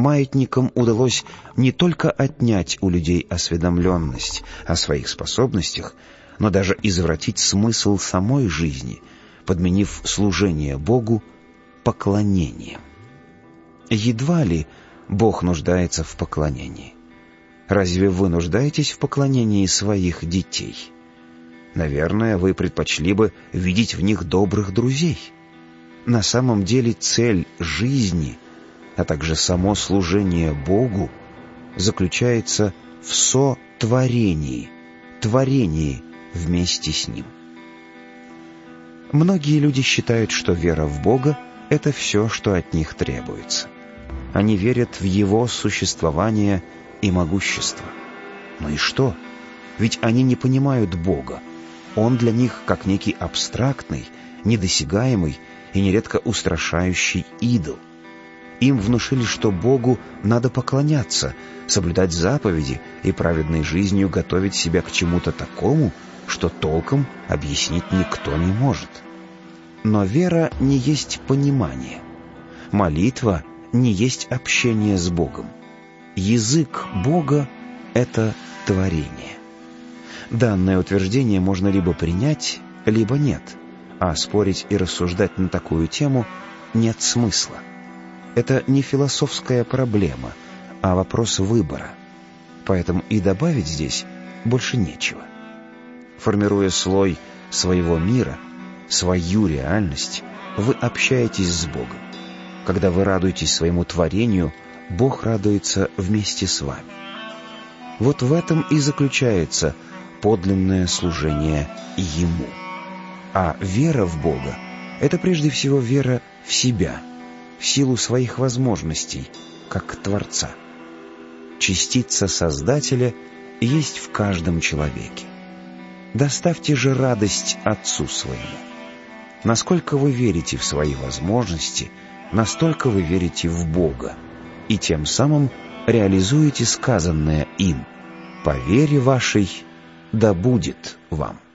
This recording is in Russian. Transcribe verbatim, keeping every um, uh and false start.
маятникам удалось не только отнять у людей осведомленность о своих способностях, но даже извратить смысл самой жизни, подменив служение Богу поклонением. Едва ли Бог нуждается в поклонении. Разве вы нуждаетесь в поклонении своих детей? Наверное, вы предпочли бы видеть в них добрых друзей. На самом деле цель жизни, а также само служение Богу, заключается в сотворении, творении вместе с Ним. Многие люди считают, что вера в Бога — это все, что от них требуется. Они верят в Его существование и могущество. Ну и что? Ведь они не понимают Бога. Он для них как некий абстрактный, недосягаемый и нередко устрашающий идол. Им внушили, что Богу надо поклоняться, соблюдать заповеди и праведной жизнью готовить себя к чему-то такому, что толком объяснить никто не может. Но вера не есть понимание. Молитва не есть общение с Богом. Язык Бога — это творение. Данное утверждение можно либо принять, либо нет, а спорить и рассуждать на такую тему нет смысла. Это не философская проблема, а вопрос выбора. Поэтому и добавить здесь больше нечего. Формируя слой своего мира, свою реальность, вы общаетесь с Богом. Когда вы радуетесь своему творению, Бог радуется вместе с вами. Вот в этом и заключается подлинное служение Ему. А вера в Бога — это прежде всего вера в себя, в силу своих возможностей, как Творца. Частица Создателя есть в каждом человеке. Доставьте же радость Отцу своему. Насколько вы верите в свои возможности, настолько вы верите в Бога, и тем самым реализуете сказанное им: «По вере вашей да будет вам».